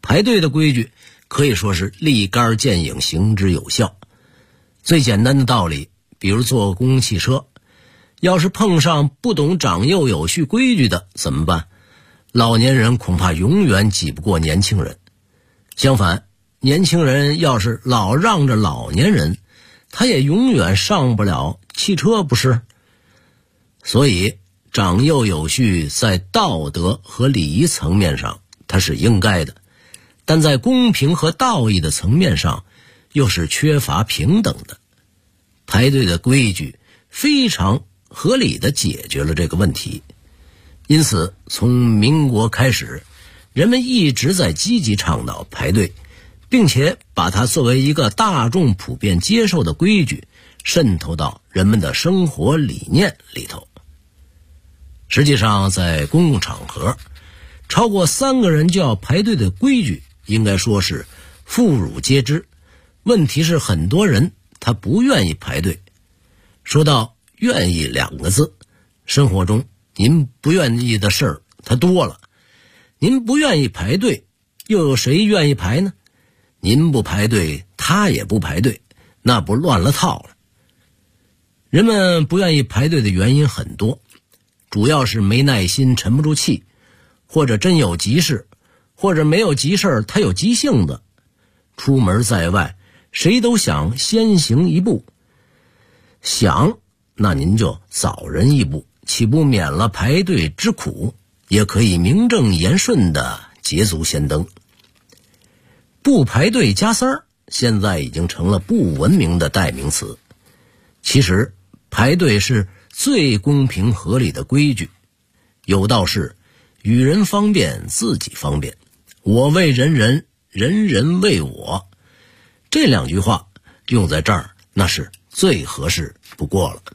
排队的规矩可以说是立竿见影，行之有效。最简单的道理，比如坐公共汽车，要是碰上不懂长幼有序规矩的怎么办？老年人恐怕永远挤不过年轻人。相反，年轻人要是老让着老年人，他也永远上不了汽车，不是？所以长幼有序在道德和礼仪层面上它是应该的，但在公平和道义的层面上又是缺乏平等的。排队的规矩非常合理地解决了这个问题。因此从民国开始，人们一直在积极倡导排队，并且把它作为一个大众普遍接受的规矩渗透到人们的生活理念里头。实际上在公共场合，超过3个人就要排队的规矩应该说是妇孺皆知。问题是很多人他不愿意排队。说到愿意2个字，生活中您不愿意的事儿它多了。您不愿意排队，又有谁愿意排呢？您不排队，他也不排队，那不乱了套了。人们不愿意排队的原因很多，主要是没耐心，沉不住气，或者真有急事，或者没有急事他有急性子。出门在外，谁都想先行一步，想那您就早人一步，岂不免了排队之苦，也可以名正言顺地捷足先登。不排队加塞儿现在已经成了不文明的代名词。其实排队是最公平合理的规矩，有道是与人方便自己方便，我为人人，人人为我。这2句话用在这儿那是最合适不过了。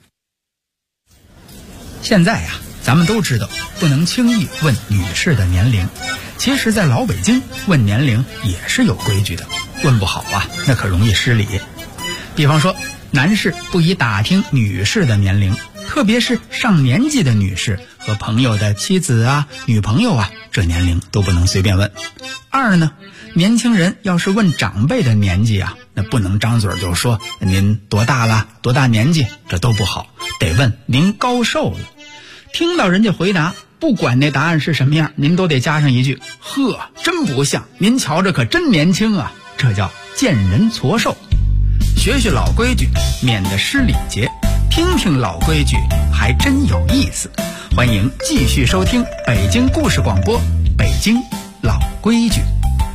现在呀，咱们都知道不能轻易问女士的年龄，其实在老北京问年龄也是有规矩的，问不好啊那可容易失礼。比方说男士不宜打听女士的年龄，特别是上年纪的女士和朋友的妻子啊、女朋友啊，这年龄都不能随便问。2呢，年轻人要是问长辈的年纪啊，那不能张嘴就说您多大了，多大年纪，这都不好，得问您高寿了。听到人家回答，不管那答案是什么样，您都得加上一句：呵，真不像，您瞧着可真年轻啊。这叫见人矬寿。学学老规矩，免得失礼节，听听老规矩还真有意思。欢迎继续收听北京故事广播，北京老规矩。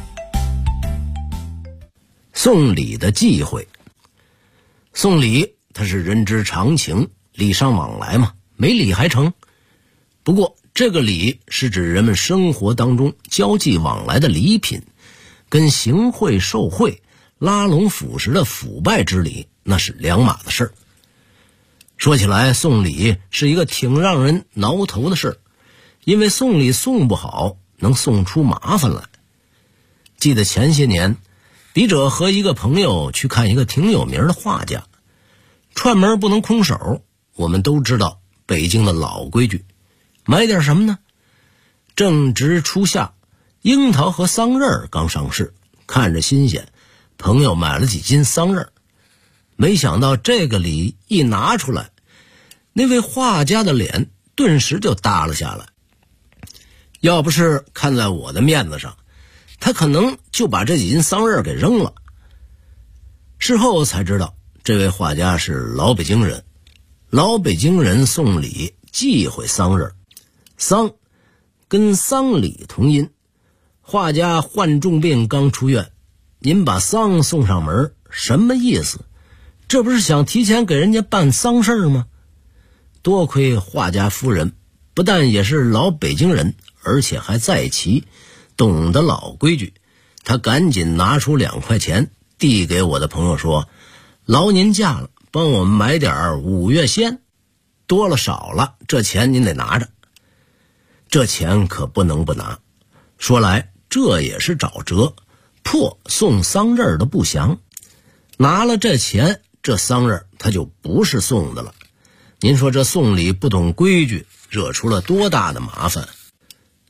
送礼的忌讳。送礼它是人之常情，礼尚往来嘛，没礼还成。不过这个礼是指人们生活当中交际往来的礼品，跟行贿受贿、拉拢腐蚀的腐败之礼那是两码的事儿。说起来送礼是一个挺让人挠头的事儿，因为送礼送不好能送出麻烦来。记得前些年笔者和一个朋友去看一个挺有名的画家，串门不能空手，我们都知道北京的老规矩，买点什么呢？正值初夏，樱桃和桑葚刚上市，看着新鲜，朋友买了几斤桑葚。没想到这个礼一拿出来，那位画家的脸顿时就耷了下来。要不是看在我的面子上，他可能就把这几斤桑葚给扔了。事后才知道，这位画家是老北京人。老北京人送礼忌讳桑葚，桑跟丧礼同音。画家患重病刚出院，您把桑送上门，什么意思？这不是想提前给人家办丧事吗？多亏画家夫人不但也是老北京人，而且还在旗，懂得老规矩。他赶紧拿出2块钱递给我的朋友说，劳您驾了，帮我们买点5月鲜，多了少了这钱您得拿着。这钱可不能不拿，说来这也是找辙，破送桑葚的不祥。拿了这钱，这桑葚它就不是送的了。您说这送礼不懂规矩，惹出了多大的麻烦。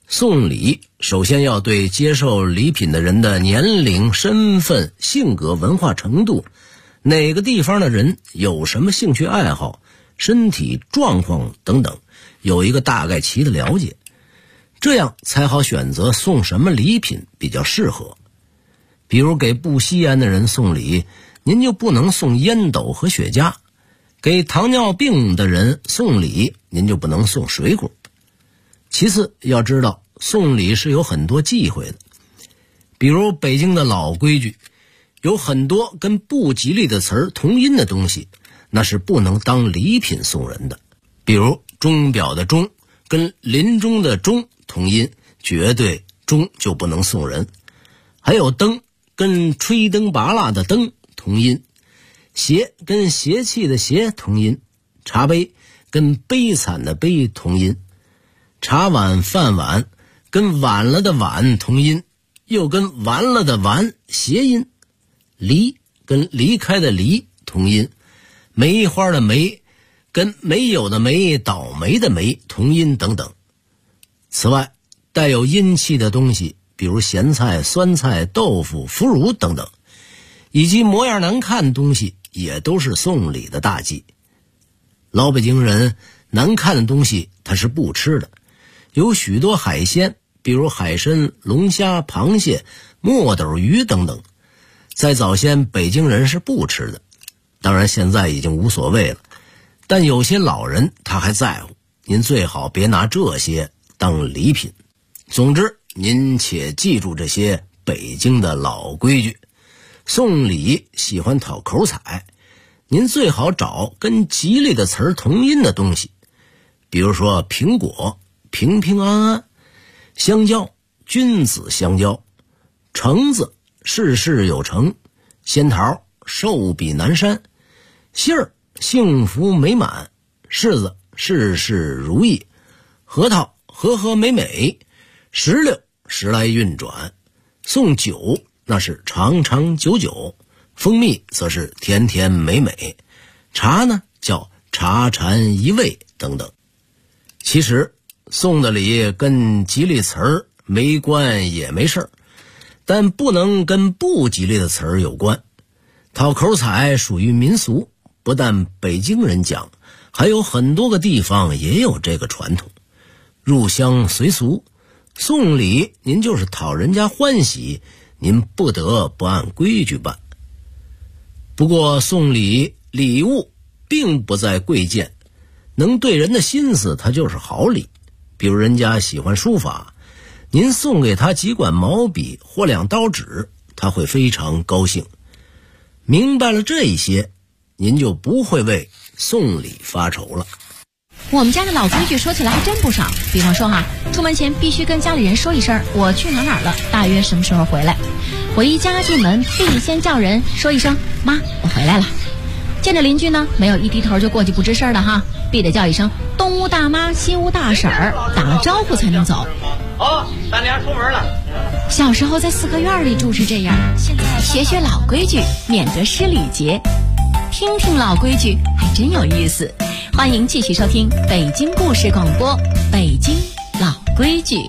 送礼首先要对接受礼品的人的年龄、身份、性格、文化程度，哪个地方的人有什么兴趣爱好、身体状况等等，有一个大概齐的了解，这样才好选择送什么礼品比较适合。比如给不吸烟的人送礼，您就不能送烟斗和雪茄；给糖尿病的人送礼，您就不能送水果。其次，要知道送礼是有很多忌讳的，比如北京的老规矩，有很多跟不吉利的词儿同音的东西，那是不能当礼品送人的。比如钟表的钟跟临终的钟同音，绝对钟就不能送人。还有灯跟吹灯拔蜡的灯同音，邪跟邪气的邪同音，茶杯跟悲惨的悲同音，茶碗饭碗跟晚了的晚同音，又跟完了的完谐音。离跟离开的离同音，梅花的梅跟没有的没、倒霉的霉同音等等。此外，带有阴气的东西，比如咸菜、酸菜、豆腐、腐乳等等，以及模样难看的东西，也都是送礼的大忌。老北京人难看的东西他是不吃的，有许多海鲜，比如海参、龙虾、螃蟹、墨斗鱼等等，在早先北京人是不吃的，当然现在已经无所谓了，但有些老人他还在乎，您最好别拿这些当礼品。总之，您且记住这些北京的老规矩。送礼喜欢讨口彩，您最好找跟吉利的词儿同音的东西，比如说苹果、平平安安；香蕉、君子相交；橙子、事事有成；仙桃、寿比南山；杏儿、幸福美满；柿子、事事如意；核桃、和和美美；石榴、时来运转；送酒那是长长久久；蜂蜜则是甜甜美美；茶呢叫茶禅一味等等。其实送的礼跟吉利词儿没关也没事儿，但不能跟不吉利的词儿有关。讨口彩属于民俗，不但北京人讲，还有很多个地方也有这个传统。入乡随俗，送礼您就是讨人家欢喜，您不得不按规矩办。不过送礼物并不在贵贱，能对人的心思它就是好礼。比如人家喜欢书法，您送给他几管毛笔或2刀纸，他会非常高兴。明白了这些，您就不会为送礼发愁了。 我们家的老规矩说起来还真不少，比方说出门前必须跟家里人说一声我去哪儿了，大约什么时候回来。回家进门必先叫人说一声妈我回来了。见着邻居呢，没有一低头就过去不吱声的必得叫一声东屋大妈西屋大婶儿，打了招呼才能走。 咱俩出门了。 小时候在4合院里住是这样，现在学老规矩，免得失礼节。听听老规矩还真有意思。欢迎继续收听北京故事广播，北京老规矩。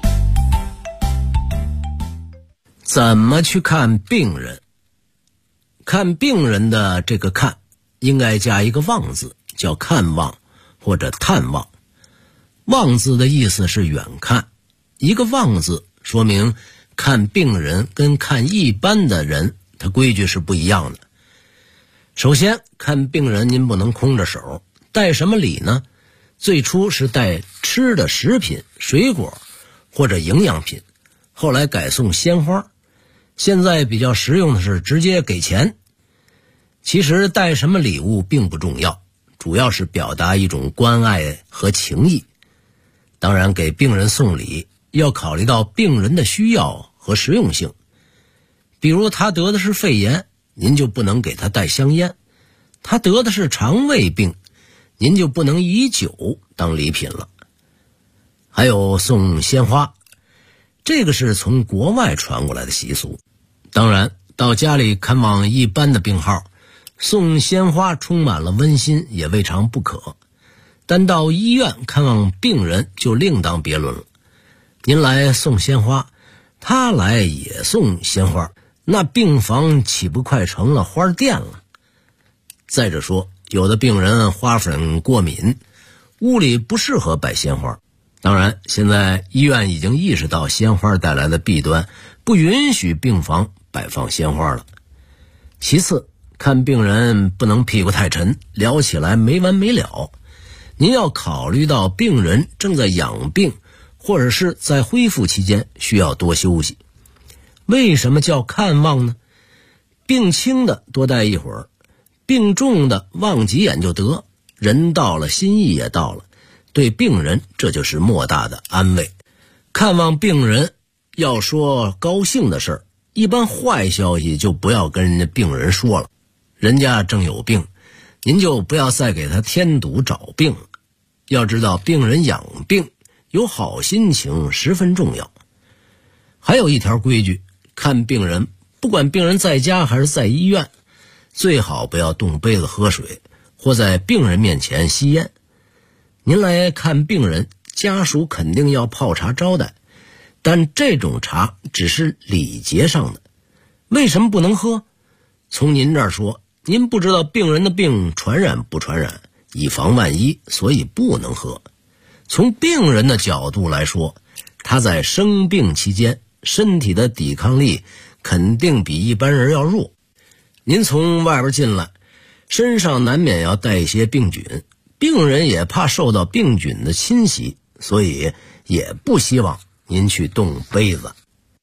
怎么去看病人？看病人的这个看应该加一个望字，叫看望或者探望。望字的意思是远看，一个望字说明看病人跟看一般的人他规矩是不一样的。首先看病人您不能空着手，带什么礼呢？最初是带吃的食品、水果或者营养品，后来改送鲜花，现在比较实用的是直接给钱。其实带什么礼物并不重要，主要是表达一种关爱和情谊。当然给病人送礼要考虑到病人的需要和实用性，比如他得的是肺炎，您就不能给他带香烟；他得的是肠胃病，您就不能以酒当礼品了。还有送鲜花，这个是从国外传过来的习俗。当然到家里看望一般的病号，送鲜花充满了温馨也未尝不可，但到医院看望病人就另当别论了。 您来送鲜花，他来也送鲜花，那病房岂不快成了花店了？再者说，有的病人花粉过敏，屋里不适合摆鲜花。当然，现在医院已经意识到鲜花带来的弊端，不允许病房摆放鲜花了。其次，看病人不能屁股太沉，聊起来没完没了。您要考虑到病人正在养病，或者是在恢复期间需要多休息。为什么叫看望呢？病轻的多待一会儿，病重的望几眼就得，人到了心意也到了，对病人这就是莫大的安慰。看望病人要说高兴的事儿，一般坏消息就不要跟人家病人说了，人家正有病，您就不要再给他添堵找病了。要知道病人养病有好心情十分重要。还有一条规矩，看病人不管病人在家还是在医院，最好不要动杯子喝水，或在病人面前吸烟。您来看病人，家属肯定要泡茶招待，但这种茶只是礼节上的。为什么不能喝？从您这儿说，您不知道病人的病传染不传染，以防万一，所以不能喝。从病人的角度来说，他在生病期间身体的抵抗力肯定比一般人要弱。您从外边进来，身上难免要带一些病菌，病人也怕受到病菌的侵袭，所以也不希望您去动杯子。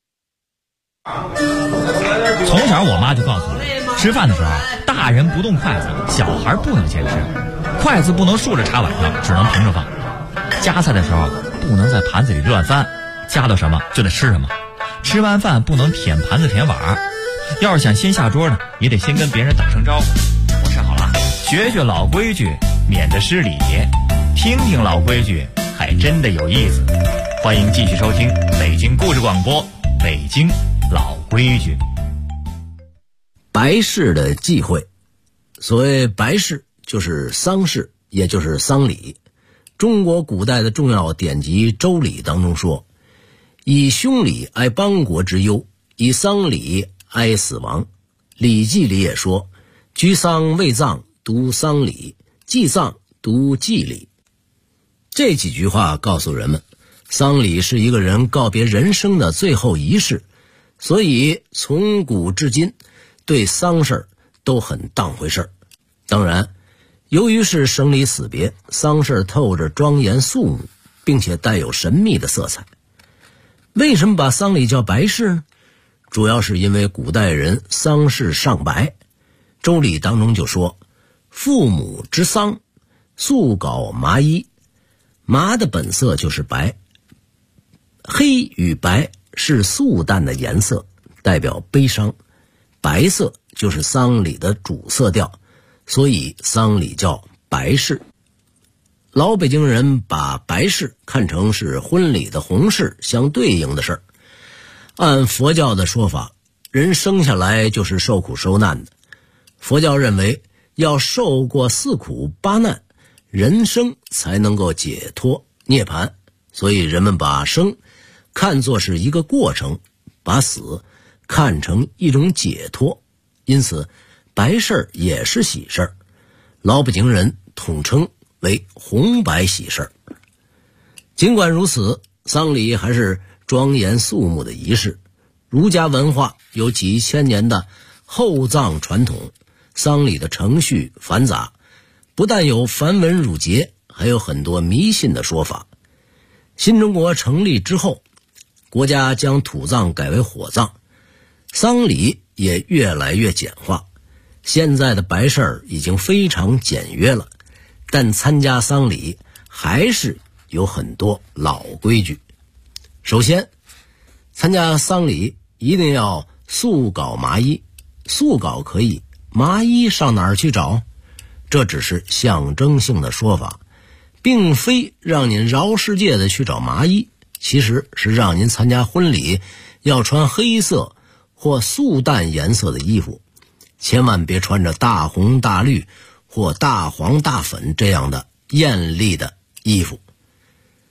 从小我妈就告诉我，吃饭的时候大人不动筷子，小孩不能先吃，筷子不能竖着插碗上，只能平着放。夹菜的时候不能在盘子里乱翻，夹到什么就得吃什么。吃完饭不能舔盘子舔碗，要是想先下桌呢，也得先跟别人打声招呼。我吃好了，学学老规矩，免得失礼。听听老规矩，还真的有意思。欢迎继续收听北京故事广播，北京老规矩。 白事的忌讳，所谓白事就是丧事，也就是丧礼。中国古代的重要典籍《周礼》当中说，以凶礼哀邦国之忧，以丧礼哀死亡。《礼记》里也说，居丧未葬，读丧礼；祭葬，读祭礼。这几句话告诉人们，丧礼是一个人告别人生的最后仪式，所以从古至今对丧事都很当回事。当然，由于是生离死别，丧事透着庄严肃穆，并且带有神秘的色彩。为什么把丧礼叫白事呢？主要是因为古代人丧事尚白。周礼当中就说，父母之丧，素缟麻衣。麻的本色就是白，黑与白是素淡的颜色，代表悲伤。白色就是丧礼的主色调，所以丧礼叫白事。老北京人把白事看成是婚礼的红事相对应的事儿。按佛教的说法，人生下来就是受苦受难的。佛教认为要受过4苦8难，人生才能够解脱涅槃，所以人们把生看作是一个过程，把死看成一种解脱。因此白事也是喜事，老北京人统称为红白喜事。尽管如此，丧礼还是庄严肃穆的仪式。儒家文化有几千年的厚葬传统，丧礼的程序繁杂，不但有繁文缛节，还有很多迷信的说法。新中国成立之后，国家将土葬改为火葬，丧礼也越来越简化。现在的白事儿已经非常简约了，但参加丧礼还是有很多老规矩。首先，参加丧礼一定要素缟麻衣。素缟可以，麻衣上哪儿去找？这只是象征性的说法，并非让您饶世界的去找麻衣，其实是让您参加婚礼要穿黑色或素淡颜色的衣服，千万别穿着大红大绿或大黄大粉这样的艳丽的衣服。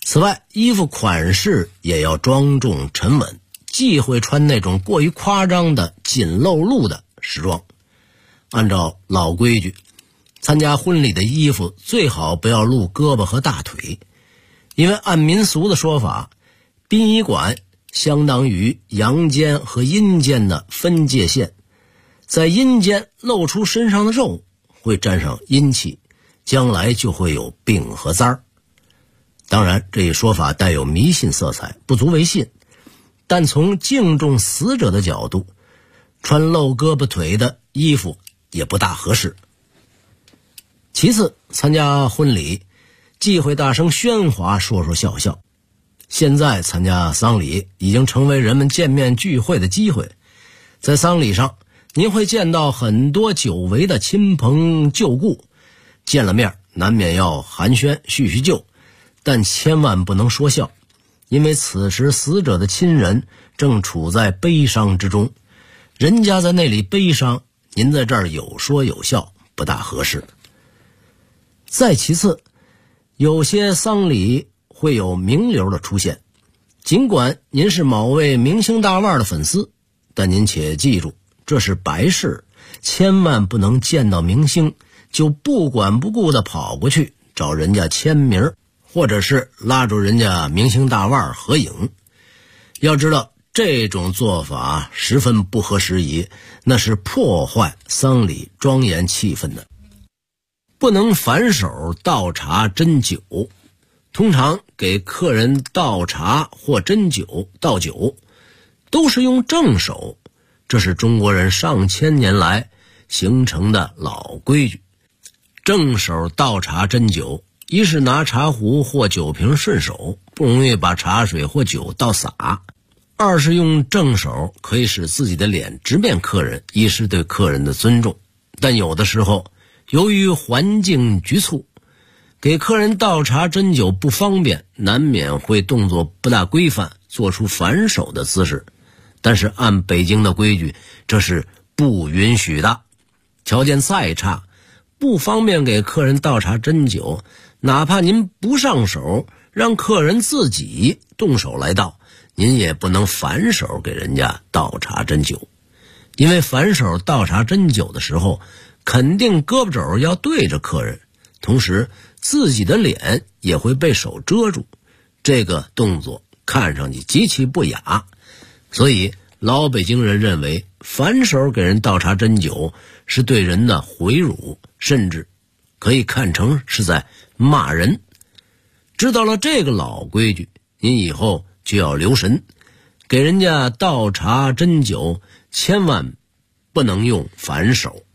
此外，衣服款式也要庄重沉稳，忌讳穿那种过于夸张的紧露露的时装。按照老规矩，参加婚礼的衣服最好不要露胳膊和大腿，因为按民俗的说法，殡仪馆相当于阳间和阴间的分界线，在阴间露出身上的肉会沾上阴气，将来就会有病和灾儿。当然，这一说法带有迷信色彩，不足为信，但从敬重死者的角度，穿露胳膊腿的衣服也不大合适。其次，参加婚礼忌讳大声喧哗，说说笑笑。现在参加丧礼已经成为人们见面聚会的机会，在丧礼上您会见到很多久违的亲朋旧故，见了面难免要寒暄叙叙旧，但千万不能说笑，因为此时死者的亲人正处在悲伤之中，人家在那里悲伤，您在这儿有说有笑，不大合适。再其次，有些丧礼会有名流的出现，尽管您是某位明星大腕的粉丝，但您且记住，这是白事，千万不能见到明星就不管不顾地跑过去找人家签名，或者是拉住人家明星大腕合影。要知道，这种做法十分不合时宜，那是破坏丧礼庄严气氛的。不能反手倒茶斟酒，通常给客人倒茶或斟酒倒酒都是用正手，这是中国人上千年来形成的老规矩。正手倒茶斟酒，一是拿茶壶或酒瓶顺手，不容易把茶水或酒倒洒；二是用正手可以使自己的脸直面客人，一是对客人的尊重。但有的时候由于环境局促，给客人倒茶斟酒不方便，难免会动作不大规范，做出反手的姿势。但是按北京的规矩，这是不允许的。条件再差，不方便给客人倒茶斟酒，哪怕您不上手，让客人自己动手来倒，您也不能反手给人家倒茶斟酒。因为反手倒茶斟酒的时候，肯定胳膊肘要对着客人，同时自己的脸也会被手遮住，这个动作看上去极其不雅。所以老北京人认为，反手给人倒茶斟酒是对人的毁辱，甚至可以看成是在骂人。知道了这个老规矩，您以后就要留神，给人家倒茶斟酒千万不能用反手。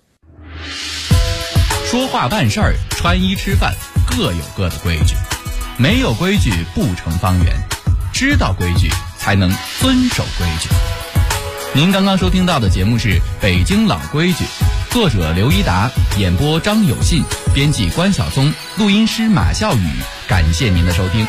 说话办事儿，穿衣吃饭，各有各的规矩，没有规矩不成方圆，知道规矩才能遵守规矩。您刚刚收听到的节目是《北京老规矩》，作者刘一达，演播张有信，编辑关晓松，录音师马笑宇。感谢您的收听。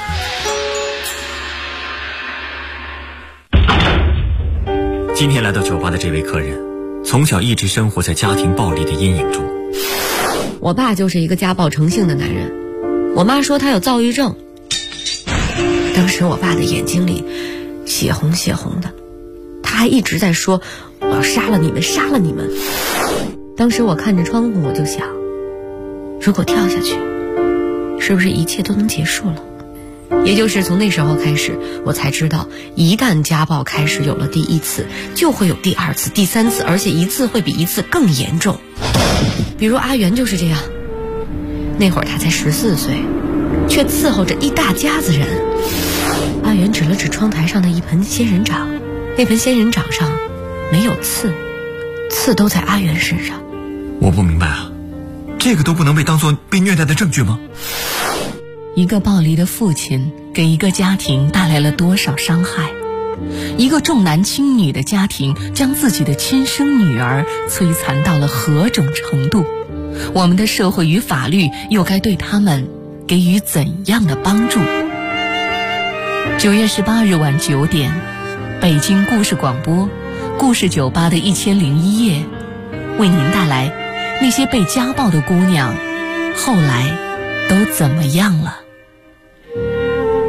今天来到酒吧的这位客人，从小一直生活在家庭暴力的阴影中。 我爸就是一个家暴成性的男人，我妈说他有躁郁症。当时我爸的眼睛里血红血红的，他还一直在说我要杀了你们，杀了你们。当时我看着窗户，我就想，如果跳下去，是不是一切都能结束了？也就是从那时候开始，我才知道，一旦家暴开始有了第一次，就会有第二次、第三次，而且一次会比一次更严重。比如阿元就是这样，那会儿他才14岁，却伺候着一大家子人。阿元指了指窗台上的一盆仙人掌，那盆仙人掌上没有刺，刺都在阿元身上。 我不明白啊，这个都不能被当作被虐待的证据吗？ 一个暴力的父亲给一个家庭带来了多少伤害？一个重男轻女的家庭将自己的亲生女儿摧残到了何种程度？我们的社会与法律又该对他们给予怎样的帮助？9月18日晚9点，北京故事广播故事酒吧的1001夜，为您带来那些被家暴的姑娘后来都怎么样了。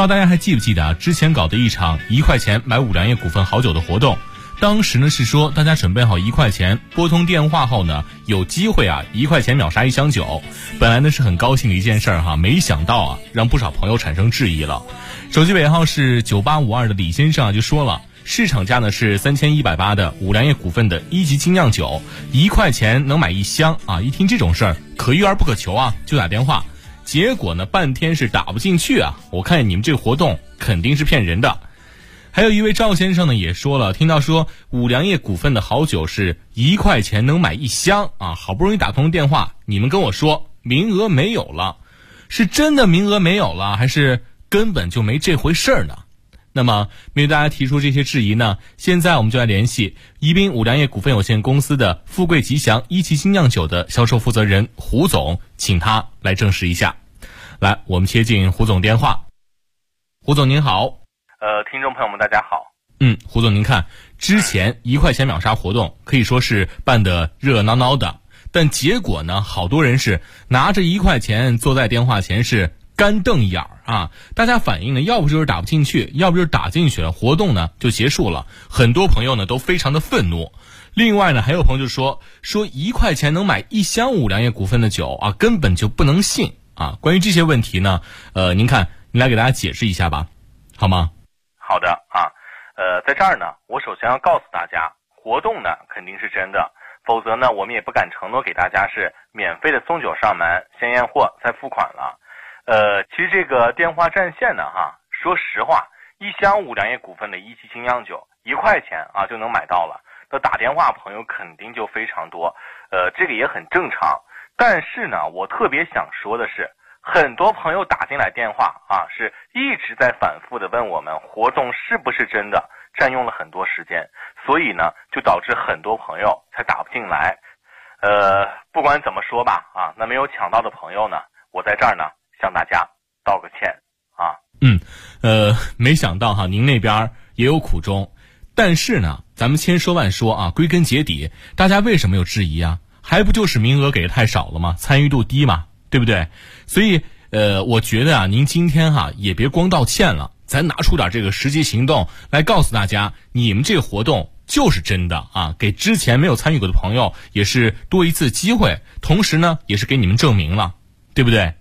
道大家还记不记得啊？之前搞的一场1块钱买五粮液股份好酒的活动，当时呢是说大家准备好1块钱，拨通电话后呢，有机会啊1块钱秒杀1箱酒。本来呢是很高兴的一件事儿哈，没想到啊让不少朋友产生质疑了。手机尾号是9852的李先生啊就说了，市场价呢是3180的五粮液股份的1级精酿酒，1块钱能买1箱啊！一听这种事儿，可遇而不可求啊，就打电话。结果呢，半天是打不进去啊！我看你们这个活动肯定是骗人的。还有一位赵先生呢也说了，听到说五粮液股份的好酒是1块钱能买1箱啊，好不容易打通电话，你们跟我说名额没有了，是真的名额没有了，还是根本就没这回事儿呢？那么面对大家提出这些质疑呢，现在我们就来联系宜宾五粮液股份有限公司的富贵吉祥1级精酿酒的销售负责人胡总，请他来证实一下。来，我们接进胡总电话。胡总您好。 听众朋友们大家好。 胡总您看，之前1块钱秒杀活动可以说是办得热热闹闹的，但结果呢，好多人是拿着1块钱坐在电话前是干瞪眼啊！大家反映呢，要不就是打不进去，要不就是打进去了，活动呢就结束了。很多朋友呢都非常的愤怒。另外呢，还有朋友就说1块钱能买1箱五粮液股份的酒啊，根本就不能信啊！关于这些问题呢，您看，您来给大家解释一下吧，好吗？ 好的啊，在这儿呢，我首先要告诉大家，活动呢肯定是真的，否则呢，我们也不敢承诺给大家是免费的送酒上门，先验货再付款了。其实这个电话占线呢，说实话，1箱五粮液股份的1级精酿酒1块钱啊就能买到了，那打电话朋友肯定就非常多，这个也很正常。但是呢，我特别想说的是，很多朋友打进来电话啊，是一直在反复的问我们活动是不是真的，占用了很多时间，所以呢，就导致很多朋友才打不进来。不管怎么说吧，啊，那没有抢到的朋友呢，我在这儿呢向大家道个歉啊。 没想到哈，您那边也有苦衷，但是呢，咱们千说万说啊，归根结底，大家为什么有质疑啊？还不就是名额给的太少了吗？参与度低嘛，对不对？所以我觉得啊，您今天也别光道歉了，咱拿出点这个实际行动来告诉大家，你们这个活动就是真的啊，给之前没有参与过的朋友也是多一次机会，同时呢，也是给你们证明了，对不对？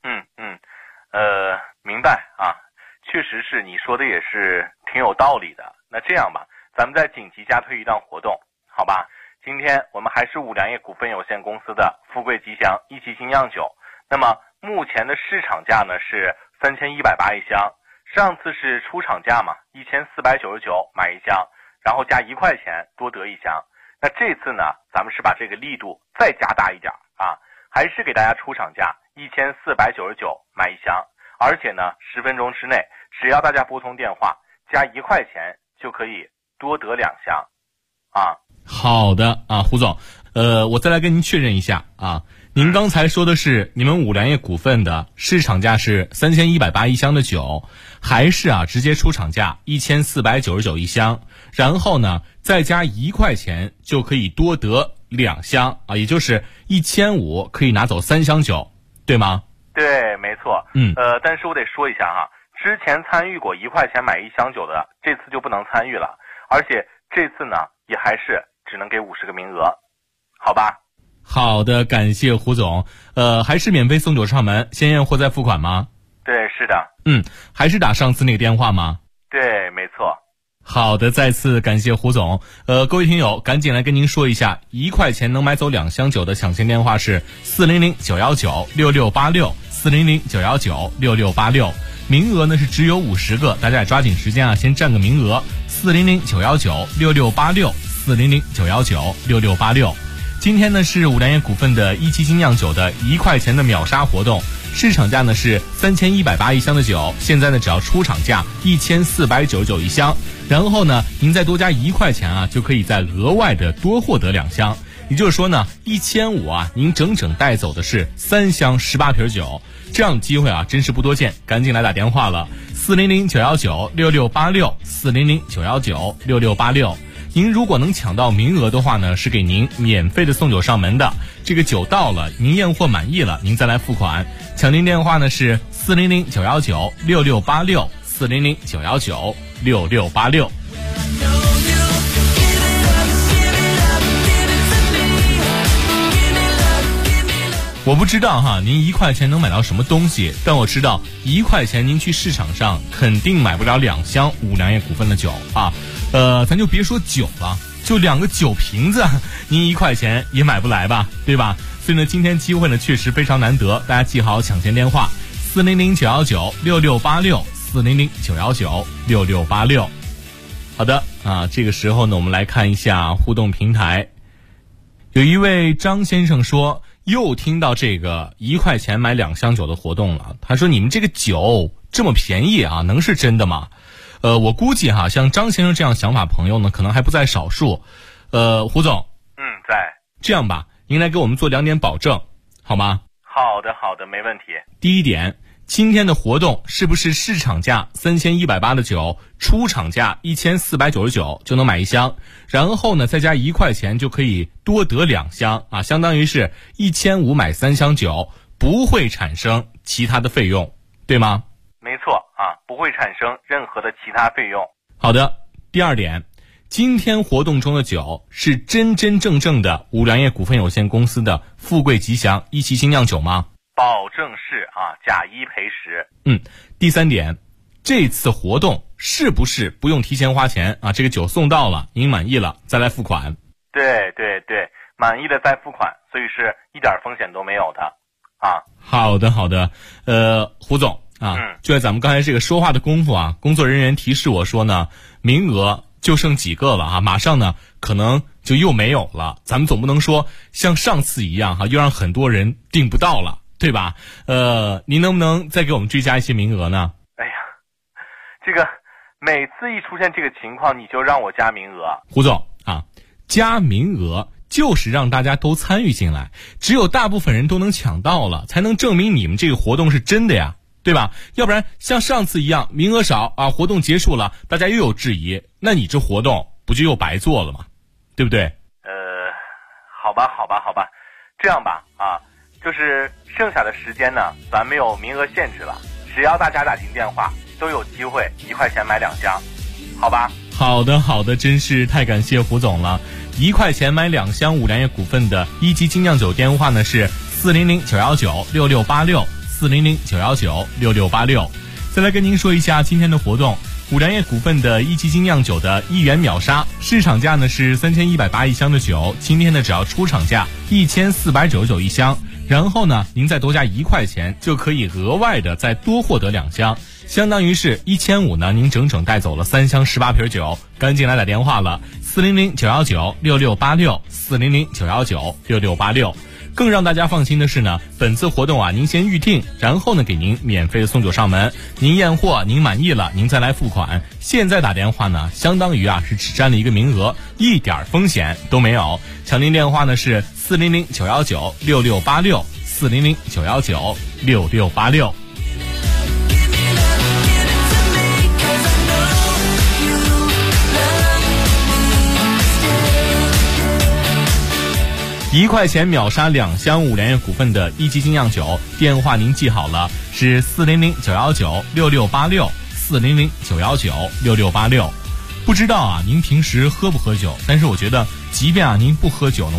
明白啊，确实是你说的也是挺有道理的。那这样吧，咱们再紧急加推一档活动，好吧？今天我们还是五粮液股份有限公司的富贵吉祥1级精酿酒，那么目前的市场价呢是3180一箱，上次是出厂价嘛，1499买1箱，然后加1块钱多得1箱。那这次呢，咱们是把这个力度再加大一点啊，还是给大家出厂价1499买1箱，而且呢10分钟之内，只要大家拨通电话加1块钱就可以多得2箱啊。 好的啊，胡总，我再来跟您确认一下啊，您刚才说的是你们五粮液股份的市场价是3180一箱的酒，还是直接出厂价1499一箱，然后呢再加1块钱就可以多得2箱啊，也就是1500可以拿走3箱酒，对吗？ 对，没错。但是我得说一下哈，之前参与过1块钱买1箱酒的，这次就不能参与了，而且这次呢也还是只能给50个名额，好吧？ 好的，感谢胡总。还是免费送酒上门，先验货再付款吗？ 对，是的。 还是打上次那个电话吗？ 对，没错。 好的，再次感谢胡总。各位听友，赶紧来跟您说一下，1块钱能买走2箱酒的抢先电话是400-919-6686，400-919-6686。名额呢是只有50个，大家也抓紧时间先占个名额。400-919-6686，400-919-6686。今天呢是五粮液股份的1级精酿酒的1块钱的秒杀活动，市场价呢是3180一箱的酒，现在呢只要出厂价1499一箱，然后呢您再多加1块钱就可以再额外的多获得2箱，也就是说呢1500您整整带走的是3箱18瓶酒，这样的机会真是不多见，赶紧来打电话了，400-919-6686，400-919-6686。 您如果能抢到名额的话呢，是给您免费的送酒上门的。这个酒到了，您验货满意了，您再来付款。抢订电话呢是400-919-6686，400-919-6686。我不知道哈，您1块钱能买到什么东西，但我知道1块钱您去市场上肯定买不了2箱五粮液股份的酒啊。咱就别说酒了，就2个酒瓶子，您1块钱也买不来吧，对吧？所以呢，今天机会呢确实非常难得，大家记好抢先电话：400-919-6686，400-919-6686。好的啊，这个时候呢，我们来看一下互动平台。有一位张先生说，又听到这个1块钱买2箱酒的活动了。他说，你们这个酒这么便宜啊，能是真的吗？我估计哈，像张先生这样想法朋友呢，可能还不在少数。胡总， 在。 这样吧，您来给我们做2点保证，好吗？ 好的，没问题。 第一点，今天的活动是不是市场价3180的酒，出厂价1499就能买1箱，然后呢再加1块钱就可以多得2箱啊，相当于是1500买3箱酒，不会产生其他的费用，对吗？ 没错啊，不会产生任何的其他费用。 好的，第二点，今天活动中的酒是真真正正的五粮液股份有限公司的富贵吉祥一期精酿酒吗？ 保证是啊，假一赔十。 第三点，这次活动是不是不用提前花钱啊？这个酒送到了，您满意了再来付款。 对，满意的再付款，所以是一点风险都没有的啊。 好的，胡总啊，就在咱们刚才这个说话的功夫啊，工作人员提示我说呢，名额就剩几个了啊，马上呢可能就又没有了。咱们总不能说像上次一样哈，又让很多人订不到了，对吧？您能不能再给我们追加一些名额呢？ 哎呀，这个每次一出现这个情况，你就让我加名额。 胡总啊，加名额就是让大家都参与进来，只有大部分人都能抢到了，才能证明你们这个活动是真的呀，对吧？要不然像上次一样名额少啊，活动结束了大家又有质疑，那你这活动不就又白做了吗？对不对？ 好吧，这样吧啊，就是剩下的时间呢，咱没有名额限制了，只要大家打进电话都有机会1块钱买2箱，好吧？ 好的，真是太感谢胡总了。1块钱买2箱五粮液股份的一级精酿酒电话呢是400-919-6686，400-919-6686。再来跟您说一下今天的活动，五粮液股份的一级精酿酒的1元秒杀，市场价呢是3180一箱的酒，今天呢只要出厂价1499一箱，然后呢您再多加1块钱就可以额外的再多获得2箱，相当于是1500呢，您整整带走了3箱18瓶酒。赶紧来打电话了，400-919-6686，400-919-6686。更让大家放心的是呢，本次活动啊，您先预定，然后呢给您免费的送酒上门，您验货您满意了，您再来付款。现在打电话呢，相当于啊是只占了1个名额，一点风险都没有。抢订电话呢是400-919-6686，400-919-6686。1块钱秒杀2箱五粮液股份的一级精酿酒，电话您记好了，是400-919-6686，400-919-6686。不知道啊，您平时喝不喝酒？但是我觉得，即便啊您不喝酒呢。